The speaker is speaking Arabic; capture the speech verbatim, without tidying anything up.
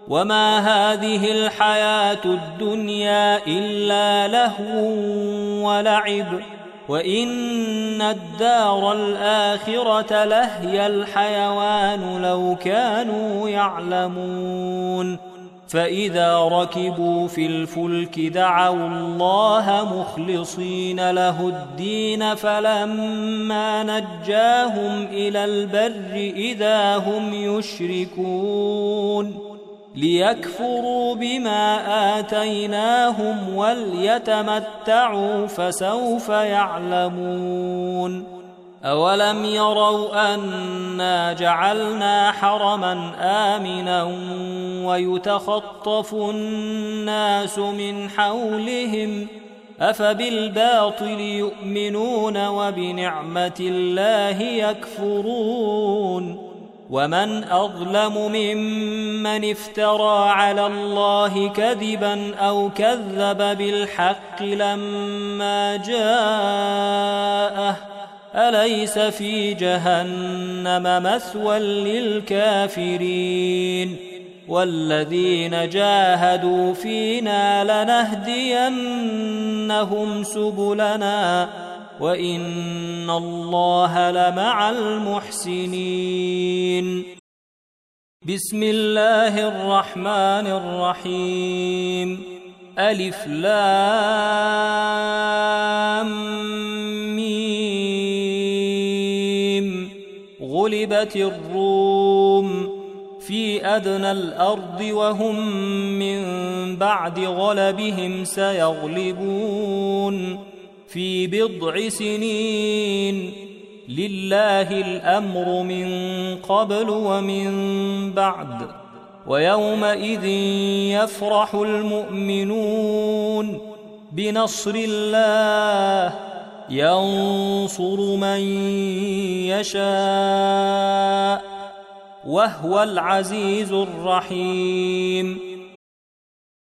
وما هذه الحياة الدنيا إلا لهو ولعب وإن الدار الآخرة لهي الحيوان لو كانوا يعلمون فإذا ركبوا في الفلك دعوا الله مخلصين له الدين فلما نجاهم إلى البر إذا هم يشركون ليكفروا بما آتيناهم وليتمتعوا فسوف يعلمون أولم يروا أنا جعلنا حرما آمنا ويتخطف الناس من حولهم أفبالباطل يؤمنون وبنعمة الله يكفرون ومن أظلم ممن افترى على الله كذبا أو كذب بالحق لما جاءه أليس في جهنم مثوى للكافرين والذين جاهدوا فينا لنهدينهم سبلنا وإن الله لمع المحسنين بسم الله الرحمن الرحيم ألف لام ميم غلبت الروم في أدنى الأرض وهم من بعد غلبهم سيغلبون في بضع سنين لله الأمر من قبل ومن بعد ويومئذ يفرح المؤمنون بنصر الله ينصر من يشاء وهو العزيز الرحيم